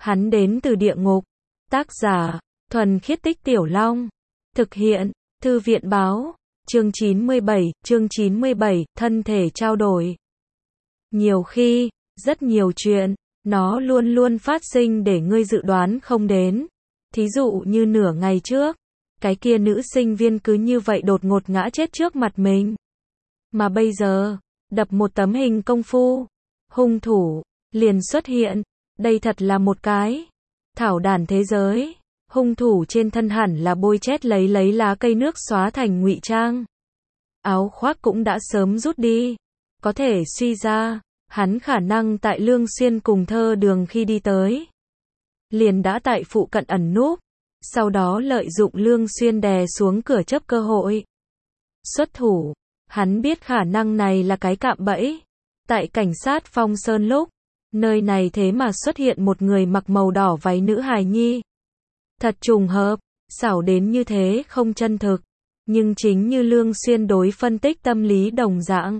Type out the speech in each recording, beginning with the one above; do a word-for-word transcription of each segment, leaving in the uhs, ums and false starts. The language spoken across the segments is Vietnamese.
Hắn đến từ địa ngục. Tác giả, Thuần Khiết Tích Tiểu Long. Thực hiện, Thư viện báo. Chương chín mươi bảy, chương chín mươi bảy, thân thể trao đổi. Nhiều khi, rất nhiều chuyện, nó luôn luôn phát sinh để ngươi dự đoán không đến. Thí dụ như nửa ngày trước, cái kia nữ sinh viên cứ như vậy đột ngột ngã chết trước mặt mình. Mà bây giờ, đập một tấm hình công phu, hung thủ liền xuất hiện. Đây thật là một cái thảo đàn thế giới. Hung thủ trên thân hẳn là bôi chét lấy lấy lá cây nước xóa thành ngụy trang. Áo khoác cũng đã sớm rút đi. Có thể suy ra, hắn khả năng tại Lương Xuyên cùng Thơ Đường khi đi tới, liền đã tại phụ cận ẩn núp, sau đó lợi dụng Lương Xuyên đè xuống cửa chấp cơ hội xuất thủ. Hắn biết khả năng này là cái cạm bẫy. Tại cảnh sát Phong Sơn lúc, nơi này thế mà xuất hiện một người mặc màu đỏ váy nữ hài nhi. Thật trùng hợp, xảo đến như thế không chân thực. Nhưng chính như Lương Xuyên đối phân tích tâm lý đồng dạng,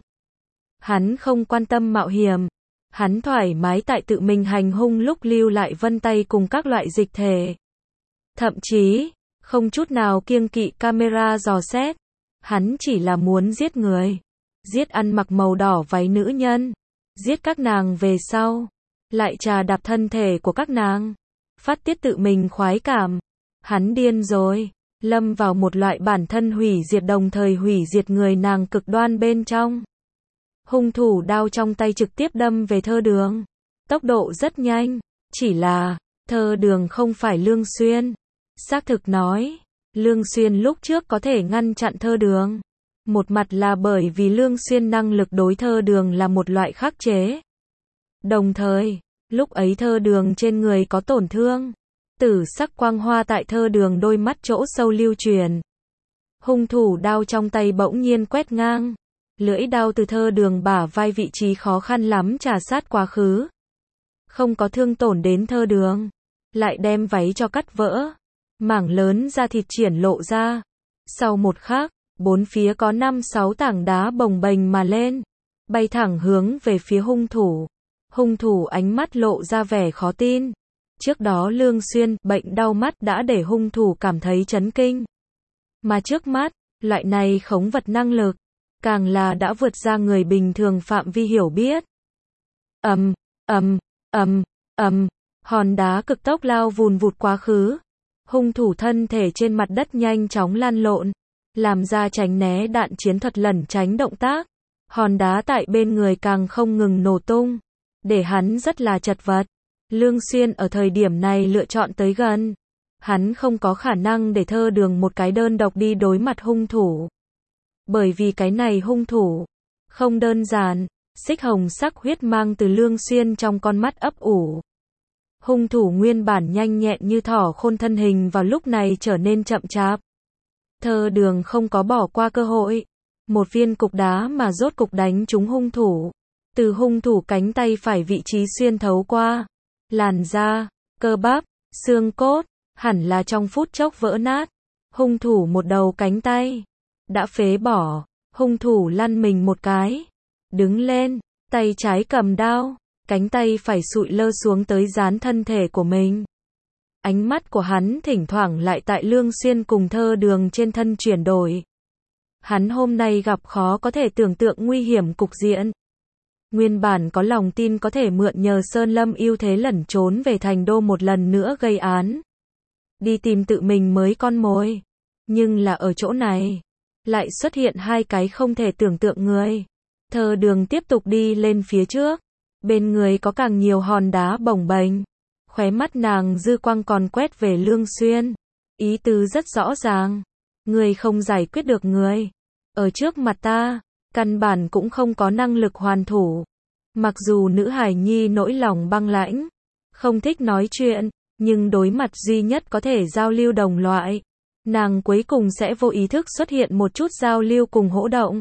hắn không quan tâm mạo hiểm. Hắn thoải mái tại tự mình hành hung lúc lưu lại vân tay cùng các loại dịch thể. Thậm chí, không chút nào kiêng kỵ camera dò xét. Hắn chỉ là muốn giết người. Giết ăn mặc màu đỏ váy nữ nhân. Giết các nàng về sau. Lại trà đạp thân thể của các nàng. Phát tiết tự mình khoái cảm. Hắn điên rồi. Lâm vào một loại bản thân hủy diệt đồng thời hủy diệt người nàng cực đoan bên trong. Hung thủ đao trong tay trực tiếp đâm về Thơ Đường. Tốc độ rất nhanh. Chỉ là, Thơ Đường không phải Lương Xuyên. Xác thực nói, Lương Xuyên lúc trước có thể ngăn chặn Thơ Đường. Một mặt là bởi vì Lương Xuyên năng lực đối Thơ Đường là một loại khắc chế. Đồng thời, lúc ấy Thơ Đường trên người có tổn thương. Tử sắc quang hoa tại Thơ Đường đôi mắt chỗ sâu lưu truyền. Hung thủ đao trong tay bỗng nhiên quét ngang. Lưỡi đao từ Thơ Đường bả vai vị trí khó khăn lắm trà sát quá khứ. Không có thương tổn đến Thơ Đường. Lại đem váy cho cắt vỡ. Mảng lớn da thịt triển lộ ra. Sau một khắc, bốn phía có năm sáu tảng đá bồng bềnh mà lên. Bay thẳng hướng về phía hung thủ. Hung thủ ánh mắt lộ ra vẻ khó tin. Trước đó Lương Xuyên, bệnh đau mắt đã để hung thủ cảm thấy chấn kinh. Mà trước mắt, loại này khống vật năng lực, càng là đã vượt ra người bình thường phạm vi hiểu biết. Ầm, ầm, ầm, ầm, hòn đá cực tốc lao vùn vụt quá khứ. Hung thủ thân thể trên mặt đất nhanh chóng lan lộn, làm ra tránh né đạn chiến thuật lẩn tránh động tác. Hòn đá tại bên người càng không ngừng nổ tung, để hắn rất là chật vật. Lương Xuyên ở thời điểm này lựa chọn tới gần. Hắn không có khả năng để Thơ Đường một cái đơn độc đi đối mặt hung thủ. Bởi vì cái này hung thủ không đơn giản. Xích hồng sắc huyết mang từ Lương Xuyên trong con mắt ấp ủ. Hung thủ nguyên bản nhanh nhẹn như thỏ khôn thân hình vào lúc này trở nên chậm chạp. Thơ Đường không có bỏ qua cơ hội. Một viên cục đá mà rốt cục đánh trúng hung thủ. Từ hung thủ cánh tay phải vị trí xuyên thấu qua. Làn da, cơ bắp, xương cốt, hẳn là trong phút chốc vỡ nát. Hung thủ một đầu cánh tay đã phế bỏ. Hung thủ lăn mình một cái, đứng lên, tay trái cầm đao, cánh tay phải sụi lơ xuống tới dán thân thể của mình. Ánh mắt của hắn thỉnh thoảng lại tại Lương Xuyên cùng Thơ Đường trên thân chuyển đổi. Hắn hôm nay gặp khó có thể tưởng tượng nguy hiểm cục diện. Nguyên bản có lòng tin có thể mượn nhờ Sơn Lâm ưu thế lẩn trốn về thành đô một lần nữa gây án. Đi tìm tự mình mới con mồi. Nhưng là ở chỗ này, lại xuất hiện hai cái không thể tưởng tượng người. Thơ Đường tiếp tục đi lên phía trước. Bên người có càng nhiều hòn đá bồng bềnh. Khóe mắt nàng dư quang còn quét về Lương Xuyên. Ý tứ rất rõ ràng. Người không giải quyết được người. Ở trước mặt ta, căn bản cũng không có năng lực hoàn thủ. Mặc dù nữ hài nhi nỗi lòng băng lãnh, không thích nói chuyện, nhưng đối mặt duy nhất có thể giao lưu đồng loại, nàng cuối cùng sẽ vô ý thức xuất hiện một chút giao lưu cùng hỗ động.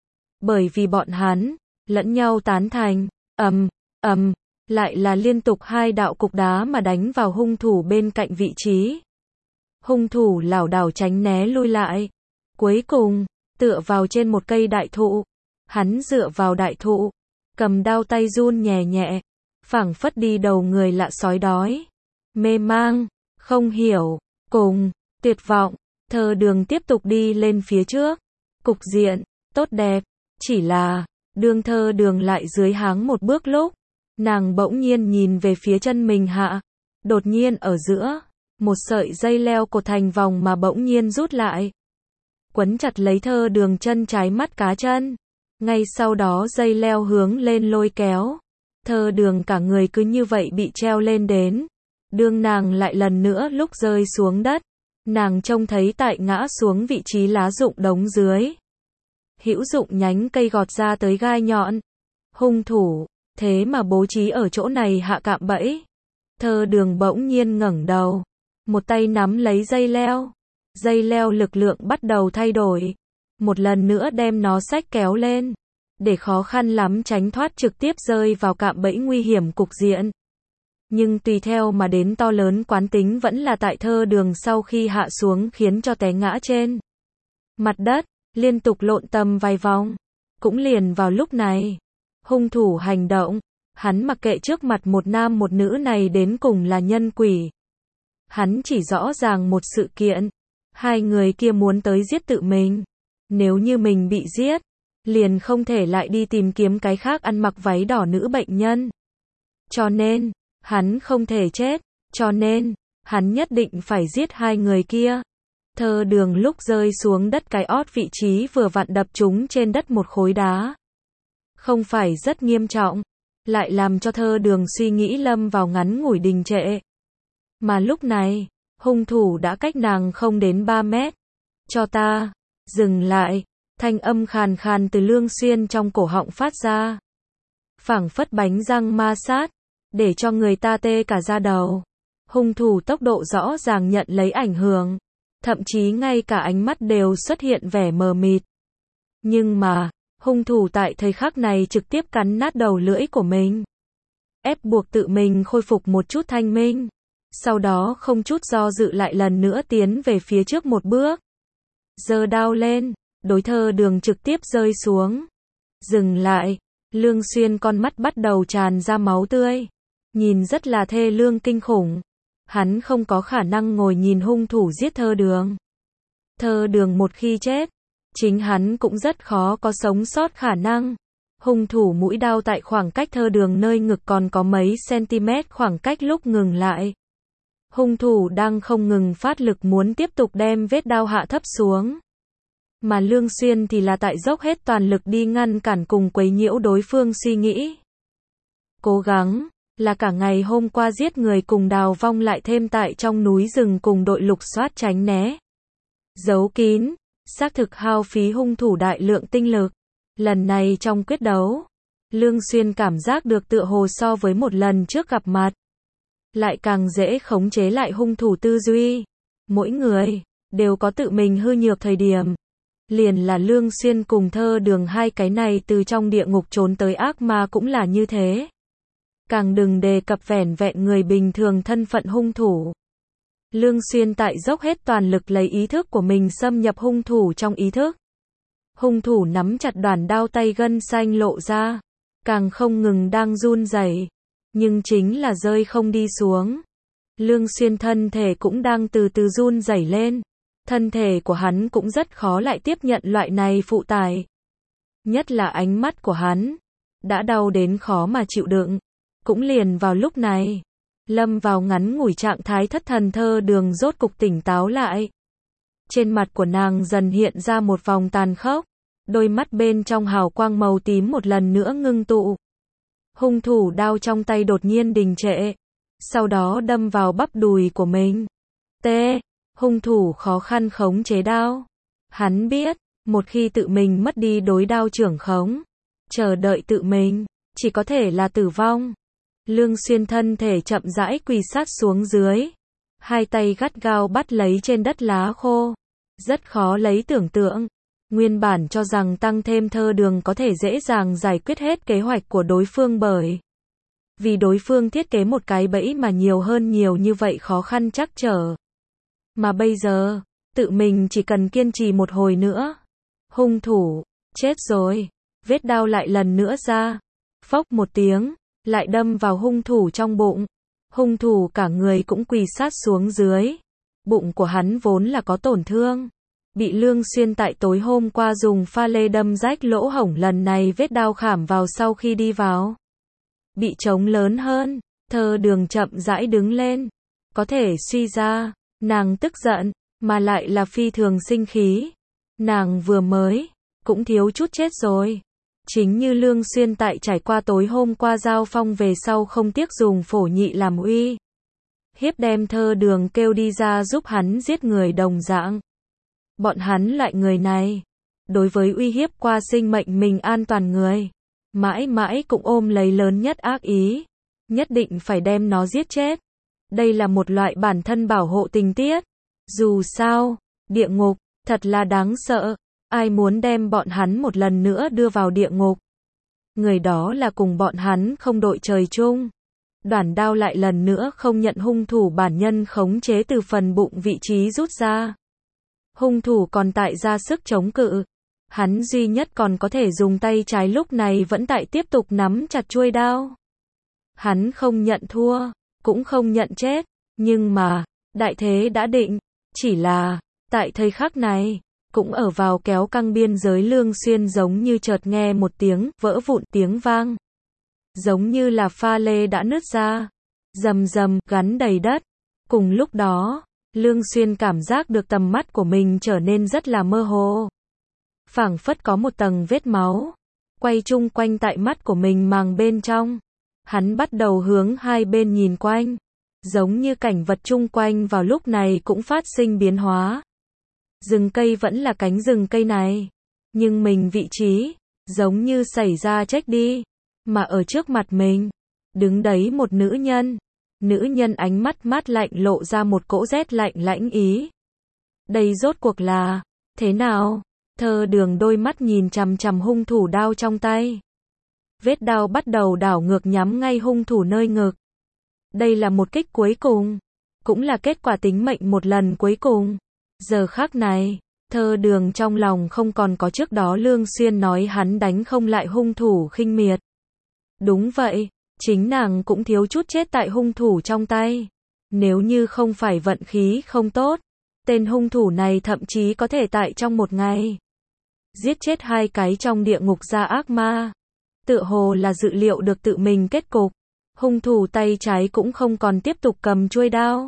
Bởi vì bọn hắn lẫn nhau tán thành. Ầm, ầm, lại là liên tục hai đạo cục đá mà đánh vào hung thủ bên cạnh vị trí. Hung thủ lảo đảo tránh né lui lại. Cuối cùng, tựa vào trên một cây đại thụ. Hắn dựa vào đại thụ, cầm đao tay run nhẹ nhẹ, phảng phất đi đầu người lạ sói đói. mê mang, không hiểu, cùng, tuyệt vọng. Thơ Đường tiếp tục đi lên phía trước. Cục diện, tốt đẹp. Chỉ là, đương Thơ Đường lại dưới háng một bước lúc, nàng bỗng nhiên nhìn về phía chân mình hạ. Đột nhiên ở giữa, một sợi dây leo cột thành vòng mà bỗng nhiên rút lại. Quấn chặt lấy Thơ Đường chân trái mắt cá chân. Ngay sau đó dây leo hướng lên lôi kéo. Thơ Đường cả người cứ như vậy bị treo lên đến. Đương nàng lại lần nữa lúc rơi xuống đất. Nàng trông thấy tại ngã xuống vị trí lá rụng đống dưới. Hữu dụng nhánh cây gọt ra tới gai nhọn. Hung thủ, thế mà bố trí ở chỗ này hạ cạm bẫy. Thơ Đường bỗng nhiên ngẩng đầu. Một tay nắm lấy dây leo. Dây leo lực lượng bắt đầu thay đổi. Một lần nữa đem nó xách kéo lên. Để khó khăn lắm tránh thoát trực tiếp rơi vào cạm bẫy nguy hiểm cục diện. Nhưng tùy theo mà đến to lớn quán tính vẫn là tại Thơ Đường sau khi hạ xuống khiến cho té ngã trên mặt đất, liên tục lộn tầm vài vòng. Cũng liền vào lúc này, hung thủ hành động, hắn mặc kệ trước mặt một nam một nữ này đến cùng là nhân quỷ. Hắn chỉ rõ ràng một sự kiện, hai người kia muốn tới giết tự mình. Nếu như mình bị giết, liền không thể lại đi tìm kiếm cái khác ăn mặc váy đỏ nữ bệnh nhân. Cho nên, hắn không thể chết, cho nên, hắn nhất định phải giết hai người kia. Thơ Đường lúc rơi xuống đất cái ót vị trí vừa vặn đập trúng trên đất một khối đá. Không phải rất nghiêm trọng, lại làm cho Thơ Đường suy nghĩ lâm vào ngắn ngủi đình trệ. Mà lúc này, hung thủ đã cách nàng không đến ba mét. Cho ta, dừng lại, thanh âm khàn khàn từ Lương Xuyên trong cổ họng phát ra. Phảng phất bánh răng ma sát, để cho người ta tê cả da đầu. Hung thủ tốc độ rõ ràng nhận lấy ảnh hưởng, thậm chí ngay cả ánh mắt đều xuất hiện vẻ mờ mịt. Nhưng mà, hung thủ tại thời khắc này trực tiếp cắn nát đầu lưỡi của mình, ép buộc tự mình khôi phục một chút thanh minh. Sau đó không chút do dự lại lần nữa tiến về phía trước một bước. Giơ đao lên, đối Thơ Đường trực tiếp rơi xuống. Dừng lại, Lương Xuyên con mắt bắt đầu tràn ra máu tươi. Nhìn rất là thê lương kinh khủng. Hắn không có khả năng ngồi nhìn hung thủ giết Thơ Đường. Thơ Đường một khi chết, chính hắn cũng rất khó có sống sót khả năng. Hung thủ mũi đao tại khoảng cách Thơ Đường nơi ngực còn có mấy cm khoảng cách lúc ngừng lại. Hung thủ đang không ngừng phát lực muốn tiếp tục đem vết đao hạ thấp xuống. Mà Lương Xuyên thì là tại dốc hết toàn lực đi ngăn cản cùng quấy nhiễu đối phương suy nghĩ. Cố gắng, là cả ngày hôm qua giết người cùng đào vong lại thêm tại trong núi rừng cùng đội lục soát tránh né. Giấu kín, xác thực hao phí hung thủ đại lượng tinh lực. Lần này trong quyết đấu, Lương Xuyên cảm giác được tựa hồ so với một lần trước gặp mặt. Lại càng dễ khống chế lại hung thủ tư duy. Mỗi người, đều có tự mình hư nhược thời điểm. Liền là Lương Xuyên cùng Thơ Đường hai cái này từ trong địa ngục trốn tới ác ma cũng là như thế. Càng đừng đề cập vẻn vẹn người bình thường thân phận hung thủ. Lương Xuyên tại dốc hết toàn lực lấy ý thức của mình xâm nhập hung thủ trong ý thức. Hung thủ nắm chặt đoàn đao tay gân xanh lộ ra. Càng không ngừng đang run rẩy, nhưng chính là rơi không đi xuống. Lương Xuyên thân thể cũng đang từ từ run rẩy lên. Thân thể của hắn cũng rất khó lại tiếp nhận loại này phụ tải. Nhất là ánh mắt của hắn, đã đau đến khó mà chịu đựng. Cũng liền vào lúc này, lâm vào ngắn ngủi trạng thái thất thần Thơ Đường rốt cục tỉnh táo lại. Trên mặt của nàng dần hiện ra một vòng tàn khốc, đôi mắt bên trong hào quang màu tím một lần nữa ngưng tụ. Hung thủ đao trong tay đột nhiên đình trệ, sau đó đâm vào bắp đùi của mình. T. Hung thủ khó khăn khống chế đao. Hắn biết, một khi tự mình mất đi đối đao trưởng khống, chờ đợi tự mình, chỉ có thể là tử vong. Lương Xuyên thân thể chậm rãi quỳ sát xuống dưới. Hai tay gắt gao bắt lấy trên đất lá khô. Rất khó lấy tưởng tượng. Nguyên bản cho rằng tăng thêm Thơ Đường có thể dễ dàng giải quyết hết kế hoạch của đối phương bởi vì đối phương thiết kế một cái bẫy mà nhiều hơn nhiều như vậy khó khăn trắc trở. Mà bây giờ, tự mình chỉ cần kiên trì một hồi nữa. Hung thủ, chết rồi. Vết đao lại lần nữa ra. Phốc một tiếng, lại đâm vào hung thủ trong bụng. Hung thủ cả người cũng quỳ sát xuống dưới. Bụng của hắn vốn là có tổn thương, bị Lương Xuyên tại tối hôm qua dùng pha lê đâm rách lỗ hổng, lần này vết đao khảm vào sau khi đi vào bị trống lớn hơn. Thơ Đường chậm rãi đứng lên. Có thể suy ra, nàng tức giận, mà lại là phi thường sinh khí. Nàng vừa mới, cũng thiếu chút chết rồi. Chính như Lương Xuyên tại trải qua tối hôm qua giao phong về sau không tiếc dùng phổ nhị làm uy hiếp đem Thơ Đường kêu đi ra giúp hắn giết người đồng dạng. Bọn hắn loại người này, đối với uy hiếp qua sinh mệnh mình an toàn người, mãi mãi cũng ôm lấy lớn nhất ác ý, nhất định phải đem nó giết chết. Đây là một loại bản thân bảo hộ tình tiết. Dù sao, địa ngục, thật là đáng sợ, ai muốn đem bọn hắn một lần nữa đưa vào địa ngục. Người đó là cùng bọn hắn không đội trời chung. Đoản đao lại lần nữa không nhận hung thủ bản nhân khống chế từ phần bụng vị trí rút ra. Hung thủ còn tại ra sức chống cự. Hắn duy nhất còn có thể dùng tay trái lúc này vẫn tại tiếp tục nắm chặt chuôi đao. Hắn không nhận thua, cũng không nhận chết, nhưng mà, đại thế đã định, chỉ là, tại thời khắc này, cũng ở vào kéo căng biên giới. Lương Xuyên giống như chợt nghe một tiếng vỡ vụn tiếng vang. Giống như là pha lê đã nứt ra, rầm rầm, gắn đầy đất. Cùng lúc đó, Lương Xuyên cảm giác được tầm mắt của mình trở nên rất là mơ hồ. Phảng phất có một tầng vết máu quay chung quanh tại mắt của mình màng bên trong. Hắn bắt đầu hướng hai bên nhìn quanh, giống như cảnh vật chung quanh vào lúc này cũng phát sinh biến hóa. Rừng cây vẫn là cánh rừng cây này, nhưng mình vị trí, giống như xảy ra trách đi, mà ở trước mặt mình, đứng đấy một nữ nhân. Nữ nhân ánh mắt mát lạnh lộ ra một cỗ rét lạnh lãnh ý. Đây rốt cuộc là, thế nào? Thơ Đường đôi mắt nhìn chằm chằm hung thủ đao trong tay. Vết đao bắt đầu đảo ngược nhắm ngay hung thủ nơi ngực. Đây là một kích cuối cùng, cũng là kết quả tính mệnh một lần cuối cùng. Giờ khắc này, Thơ Đường trong lòng không còn có trước đó Lương Xuyên nói hắn đánh không lại hung thủ khinh miệt. Đúng vậy, chính nàng cũng thiếu chút chết tại hung thủ trong tay. Nếu như không phải vận khí không tốt, tên hung thủ này thậm chí có thể tại trong một ngày giết chết hai cái trong địa ngục gia ác ma. Tựa hồ là dự liệu được tự mình kết cục, hung thủ tay trái cũng không còn tiếp tục cầm chuôi đao.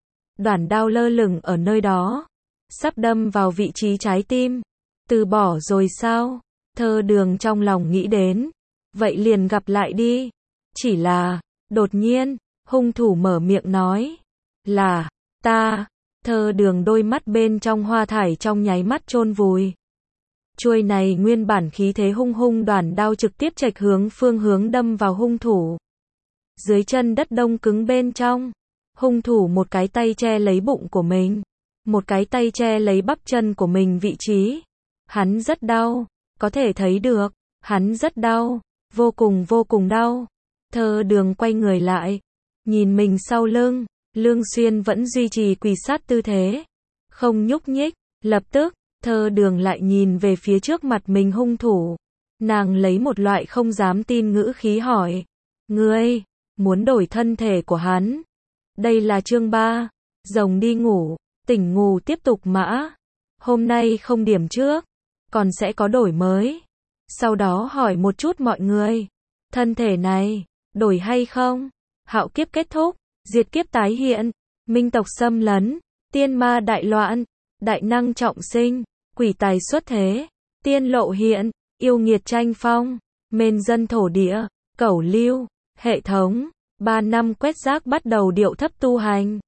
Đoản đao lơ lửng ở nơi đó, sắp đâm vào vị trí trái tim. Từ bỏ rồi sao? Thơ Đường trong lòng nghĩ đến. Vậy liền gặp lại đi. Chỉ là, đột nhiên, hung thủ mở miệng nói. Là, ta. Thơ Đường đôi mắt bên trong hoa thải trong nháy mắt chôn vùi. Chuôi này nguyên bản khí thế hung hung đoản đao trực tiếp chệch hướng phương hướng đâm vào hung thủ. Dưới chân đất đông cứng bên trong, hung thủ một cái tay che lấy bụng của mình, một cái tay che lấy bắp chân của mình vị trí. Hắn rất đau, có thể thấy được, hắn rất đau, vô cùng vô cùng đau. Thơ Đường quay người lại, nhìn mình sau lưng, Lương Xuyên vẫn duy trì quỳ sát tư thế, không nhúc nhích. Lập tức, Thơ Đường lại nhìn về phía trước mặt mình hung thủ. Nàng lấy một loại không dám tin ngữ khí hỏi. Ngươi, muốn đổi thân thể của hắn? Đây là chương ba. Rồng đi ngủ, tỉnh ngủ tiếp tục mã. Hôm nay không điểm trước, còn sẽ có đổi mới. Sau đó hỏi một chút mọi người. Thân thể này, đổi hay không? Hạo kiếp kết thúc, diệt kiếp tái hiện, minh tộc xâm lấn, tiên ma đại loạn, đại năng trọng sinh, quỷ tài xuất thế, tiên lộ hiện, yêu nghiệt tranh phong, mên dân thổ địa, cẩu lưu, hệ thống, ba năm quét rác bắt đầu điệu thấp tu hành.